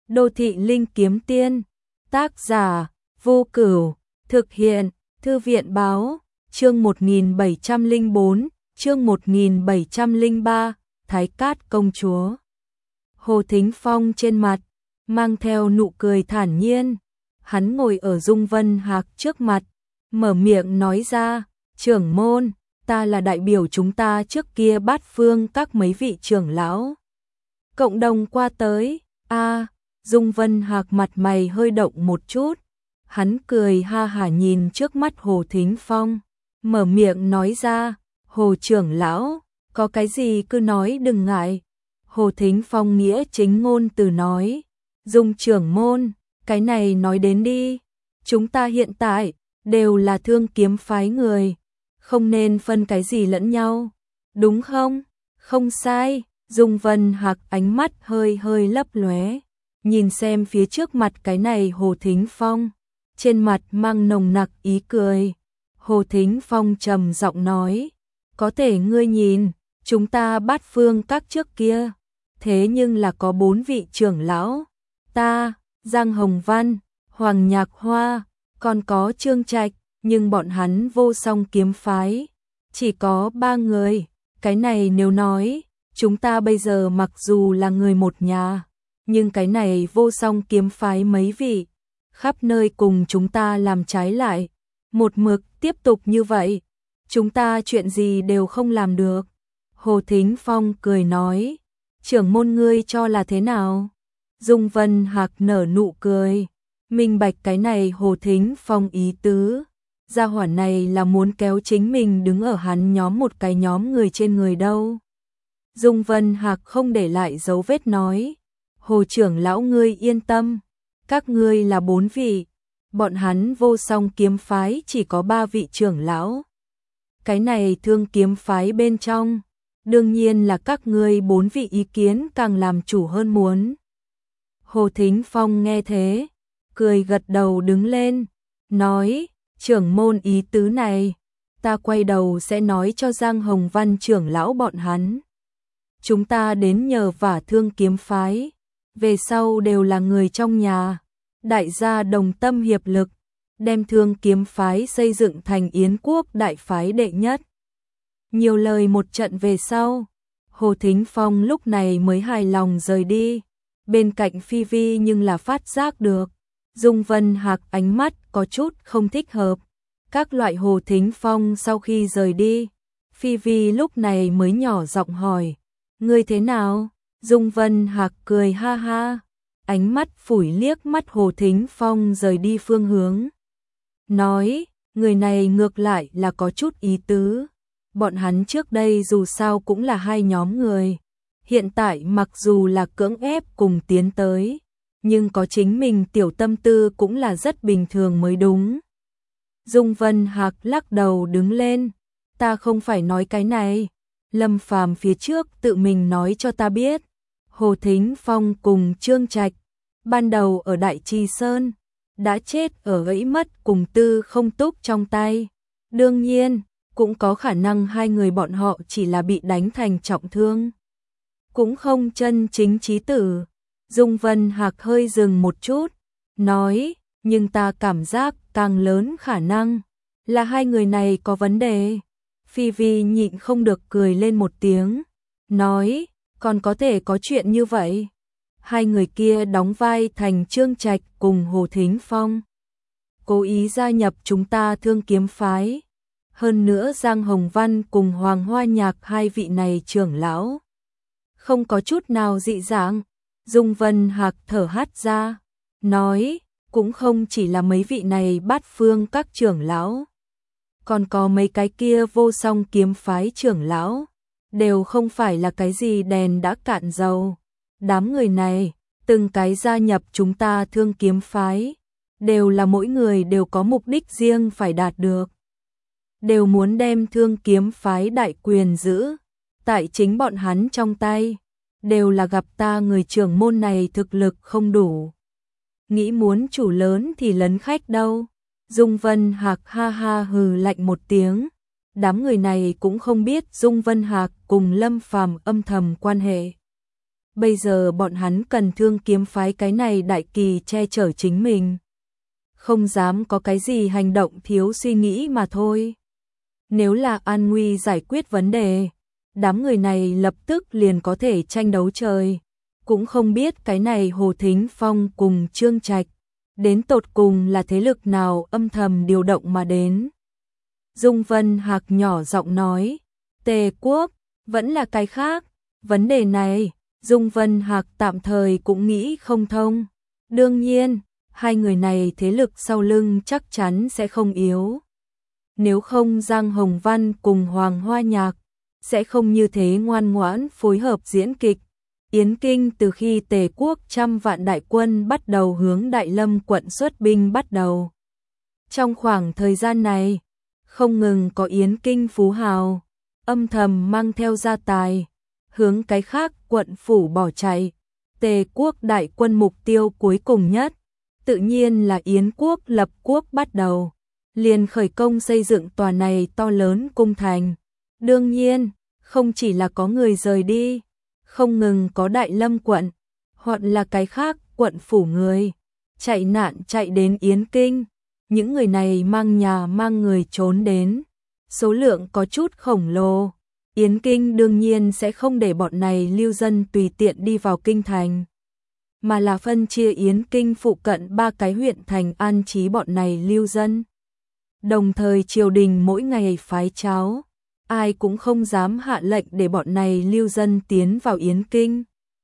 Đô thị linh kiếm tiên, tác giả, Vô Cửu, thực hiện, Thư viện báo, chương 1704, chương 1703, Thái Cát công chúa. Hồ Thính Phong trên mặt, mang theo nụ cười thản nhiên, hắn ngồi ở Dung Vân Hạc trước mặt, mở miệng nói ra, trưởng môn, ta là đại biểu chúng ta trước kia Bát Phương các mấy vị trưởng lão. Cộng đồng qua tới, Dung Vân Hạc mặt mày hơi động một chút, hắn cười ha hả nhìn trước mắt Hồ Thính Phong, mở miệng nói ra, Hồ trưởng lão, có cái gì cứ nói đừng ngại. Hồ Thính Phong nghĩa chính ngôn từ nói, Dung trưởng môn, cái này nói đến đi, chúng ta hiện tại đều là Thương Kiếm phái người, không nên phân cái gì lẫn nhau, đúng không? Không sai. Dung Vân Hạc ánh mắt hơi hơi lấp lóe, nhìn xem phía trước mặt cái này Hồ Thính Phong, trên mặt mang nồng nặc ý cười. Hồ Thính Phong trầm giọng nói, có thể ngươi nhìn, chúng ta Bát Phương các trước kia, thế nhưng là có 4 vị trưởng lão, ta, Giang Hồng Văn, Hoàng Nhạc Hoa, còn có Trương Trạch, nhưng bọn hắn Vô Song kiếm phái, chỉ có 3 người, cái này nếu nói, chúng ta bây giờ mặc dù là người một nhà, nhưng cái này Vô Song kiếm phái mấy vị, khắp nơi cùng chúng ta làm trái lại, một mực tiếp tục như vậy, chúng ta chuyện gì đều không làm được. Hồ Thính Phong cười nói, trưởng môn ngươi cho là thế nào? Dung Vân Hạc nở nụ cười, minh bạch cái này Hồ Thính Phong ý tứ, gia hỏa này là muốn kéo chính mình đứng ở hắn nhóm một cái nhóm người trên người đâu. Dung Vân Hạc không để lại dấu vết nói, Hồ trưởng lão ngươi yên tâm, các ngươi là 4 vị, bọn hắn Vô Song kiếm phái chỉ có 3 vị trưởng lão. Cái này Thương Kiếm phái bên trong, đương nhiên là các ngươi 4 vị ý kiến càng làm chủ hơn muốn. Hồ Thính Phong nghe thế, cười gật đầu đứng lên, nói, trưởng môn ý tứ này, ta quay đầu sẽ nói cho Giang Hồng Văn trưởng lão bọn hắn. Chúng ta đến nhờ vả Thương Kiếm phái, về sau đều là người trong nhà, đại gia đồng tâm hiệp lực, đem Thương Kiếm phái xây dựng thành Yến quốc đại phái đệ nhất. Nhiều lời một trận về sau, Hồ Thính Phong lúc này mới hài lòng rời đi, bên cạnh Phi Vi nhưng là phát giác được, Dung Vân Hạc ánh mắt có chút không thích hợp. Các loại Hồ Thính Phong sau khi rời đi, Phi Vi lúc này mới nhỏ giọng hỏi, ngươi thế nào? Dung Vân Hạc cười ha ha, ánh mắt phủi liếc mắt Hồ Thính Phong rời đi phương hướng. Nói, người này ngược lại là có chút ý tứ, bọn hắn trước đây dù sao cũng là hai nhóm người, hiện tại mặc dù là cưỡng ép cùng tiến tới, nhưng có chính mình tiểu tâm tư cũng là rất bình thường mới đúng. Dung Vân Hạc lắc đầu đứng lên, ta không phải nói cái này, Lâm Phàm phía trước tự mình nói cho ta biết, Hồ Thính Phong cùng Trương Trạch, ban đầu ở Đại Trì Sơn, đã chết ở gãy mất cùng Tư Không Túc trong tay. Đương nhiên, cũng có khả năng hai người bọn họ chỉ là bị đánh thành trọng thương, cũng không chân chính chí tử. Dung Vân Hạc hơi dừng một chút, nói, nhưng ta cảm giác càng lớn khả năng là hai người này có vấn đề. Phi Vi nhịn không được cười lên một tiếng, nói, còn có thể có chuyện như vậy. Hai người kia đóng vai thành Trương Trạch cùng Hồ Thính Phong, cố ý gia nhập chúng ta Thương Kiếm phái. Hơn nữa Giang Hồng Văn cùng Hoàng Hoa Nhạc hai vị này trưởng lão, không có chút nào dị dạng. Dung Vân Hạc thở hắt ra, nói, cũng không chỉ là mấy vị này Bát Phương các trưởng lão, còn có mấy cái kia Vô Song kiếm phái trưởng lão, đều không phải là cái gì đèn đã cạn dầu. Đám người này, từng cái gia nhập chúng ta Thương Kiếm phái, đều là mỗi người đều có mục đích riêng phải đạt được, đều muốn đem Thương Kiếm phái đại quyền giữ tại chính bọn hắn trong tay, đều là gặp ta người trưởng môn này thực lực không đủ, nghĩ muốn chủ lớn thì lấn khách đâu. Dung Vân Hạc ha ha hừ lạnh một tiếng, đám người này cũng không biết Dung Vân Hạc cùng Lâm Phàm âm thầm quan hệ. bây giờ bọn hắn cần Thương kiếm phái cái này đại kỳ che chở chính mình. Không dám có cái gì hành động thiếu suy nghĩ mà thôi. Nếu là an nguy giải quyết vấn đề, đám người này lập tức liền có thể tranh đấu trời. Cũng không biết cái này Hồ Thính Phong cùng Trương Trạch, đến tột cùng là thế lực nào âm thầm điều động mà đến. Dung Vân Hạc nhỏ giọng nói, Tề Quốc, vẫn là cái khác, vấn đề này, Dung Vân Hạc tạm thời cũng nghĩ không thông. Đương nhiên, hai người này thế lực sau lưng chắc chắn sẽ không yếu. Nếu không Giang Hồng Văn cùng Hoàng Hoa Nhạc, sẽ không như thế ngoan ngoãn phối hợp diễn kịch. Yến Kinh từ khi Tề Quốc 100 vạn đại quân bắt đầu hướng Đại Lâm quận xuất binh bắt đầu. Trong khoảng thời gian này, không ngừng có Yến Kinh phú hào, âm thầm mang theo gia tài, hướng cái khác quận phủ bỏ chạy. Tề Quốc đại quân mục tiêu cuối cùng nhất, tự nhiên là Yến Quốc lập quốc bắt đầu, liền khởi công xây dựng tòa này to lớn cung thành. Đương nhiên, không chỉ là có người rời đi, không ngừng có Đại Lâm quận, hoặc là cái khác quận phủ người, chạy nạn chạy đến Yến Kinh. Những người này mang nhà mang người trốn đến, số lượng có chút khổng lồ. Yến Kinh đương nhiên sẽ không để bọn này lưu dân tùy tiện đi vào kinh thành, mà là phân chia Yến Kinh phụ cận 3 cái huyện thành an trí bọn này lưu dân. Đồng thời triều đình mỗi ngày phái cháo, ai cũng không dám hạ lệnh để bọn này lưu dân tiến vào Yến Kinh.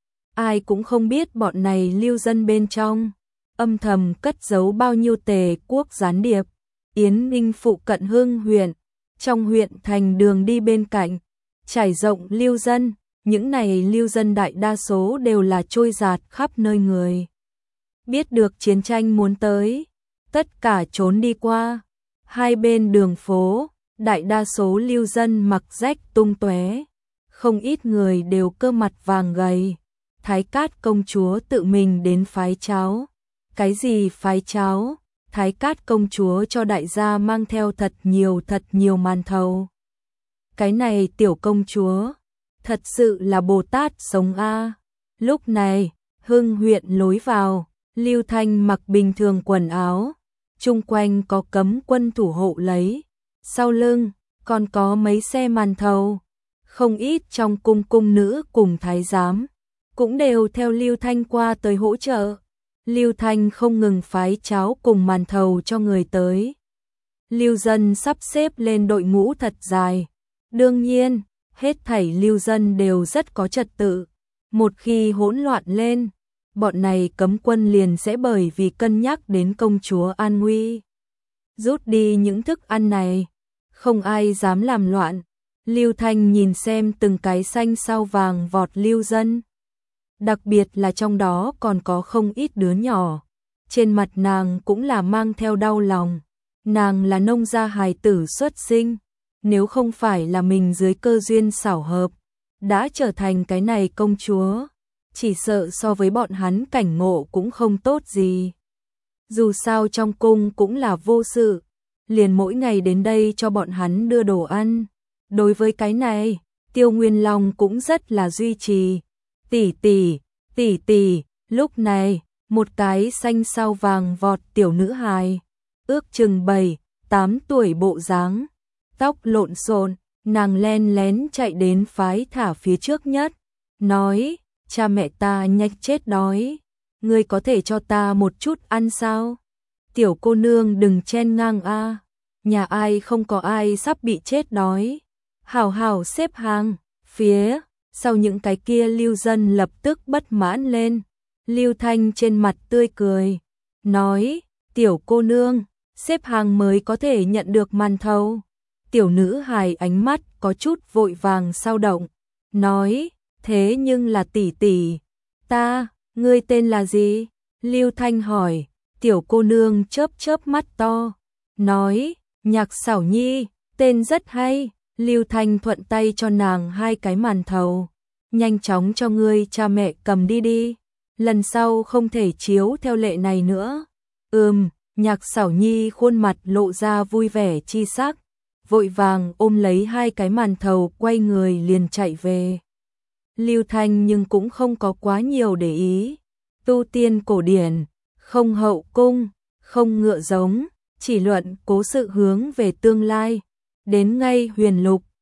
Ai cũng không biết bọn này lưu dân bên trong âm thầm cất giấu bao nhiêu Tề Quốc gián điệp. Yến Ninh phụ cận Hưng huyện, trong huyện thành đường đi bên cạnh, trải rộng lưu dân, những này lưu dân đại đa số đều là trôi dạt khắp nơi người. Biết được chiến tranh muốn tới, tất cả trốn đi qua. Hai bên đường phố, đại đa số lưu dân mặc rách tung tóe, không ít người đều cơ mặt vàng gầy. Thái Cát công chúa tự mình đến phái cháo. Cái gì phái cháo? Thái Cát công chúa cho đại gia mang theo thật nhiều màn thầu. Cái này tiểu công chúa, thật sự là Bồ Tát sống a. Lúc này, Hưng huyện lối vào, Lưu Thanh mặc bình thường quần áo, chung quanh có cấm quân thủ hộ lấy, sau lưng còn có mấy xe màn thầu, không ít trong cung nữ cùng thái giám cũng đều theo Lưu Thanh qua tới hỗ trợ. Lưu Thanh không ngừng phái cháo cùng màn thầu cho người tới. Lưu dân sắp xếp lên đội ngũ thật dài. Đương nhiên, hết thảy lưu dân đều rất có trật tự. Một khi hỗn loạn lên, bọn này cấm quân liền sẽ bởi vì cân nhắc đến công chúa an nguy, rút đi những thức ăn này. Không ai dám làm loạn. Lưu Thanh nhìn xem từng cái xanh sao vàng vọt lưu dân. Đặc biệt là trong đó còn có không ít đứa nhỏ. Trên mặt nàng cũng là mang theo đau lòng. Nàng là nông gia hài tử xuất sinh. Nếu không phải là mình dưới cơ duyên xảo hợp, đã trở thành cái này công chúa, chỉ sợ so với bọn hắn cảnh ngộ cũng không tốt gì. Dù sao trong cung cũng là vô sự, liền mỗi ngày đến đây cho bọn hắn đưa đồ ăn. Đối với cái này, Tiêu Nguyên Long cũng rất là duy trì. Tỷ tỷ, lúc này, một cái xanh sao vàng vọt tiểu nữ hài, ước chừng 7-8 tuổi bộ dáng, tóc lộn xộn, nàng len lén chạy đến phái thả phía trước nhất, nói, cha mẹ ta nhanh chết đói, ngươi có thể cho ta một chút ăn sao? Tiểu cô nương đừng chen ngang a, nhà ai không có ai sắp bị chết đói. Hảo hảo xếp hàng, phía sau những cái kia lưu dân lập tức bất mãn lên. Lưu Thanh trên mặt tươi cười, nói, tiểu cô nương, xếp hàng mới có thể nhận được màn thầu. Tiểu nữ hài ánh mắt có chút vội vàng sao động, nói, thế nhưng là tỷ tỷ, ngươi tên là gì? Lưu Thanh hỏi, tiểu cô nương chớp mắt to, nói, Nhạc Xảo Nhi, tên rất hay. Lưu Thanh thuận tay cho nàng 2 cái màn thầu, nhanh chóng cho ngươi cha mẹ cầm đi, lần sau không thể chiếu theo lệ này nữa. Nhạc Xảo Nhi khuôn mặt lộ ra vui vẻ chi sắc, vội vàng ôm lấy 2 cái màn thầu quay người liền chạy về. Lưu Thanh nhưng cũng không có quá nhiều để ý. Tu tiên cổ điển, không hậu cung, không ngựa giống, chỉ luận cố sự hướng về tương lai. Đến ngay huyền lục,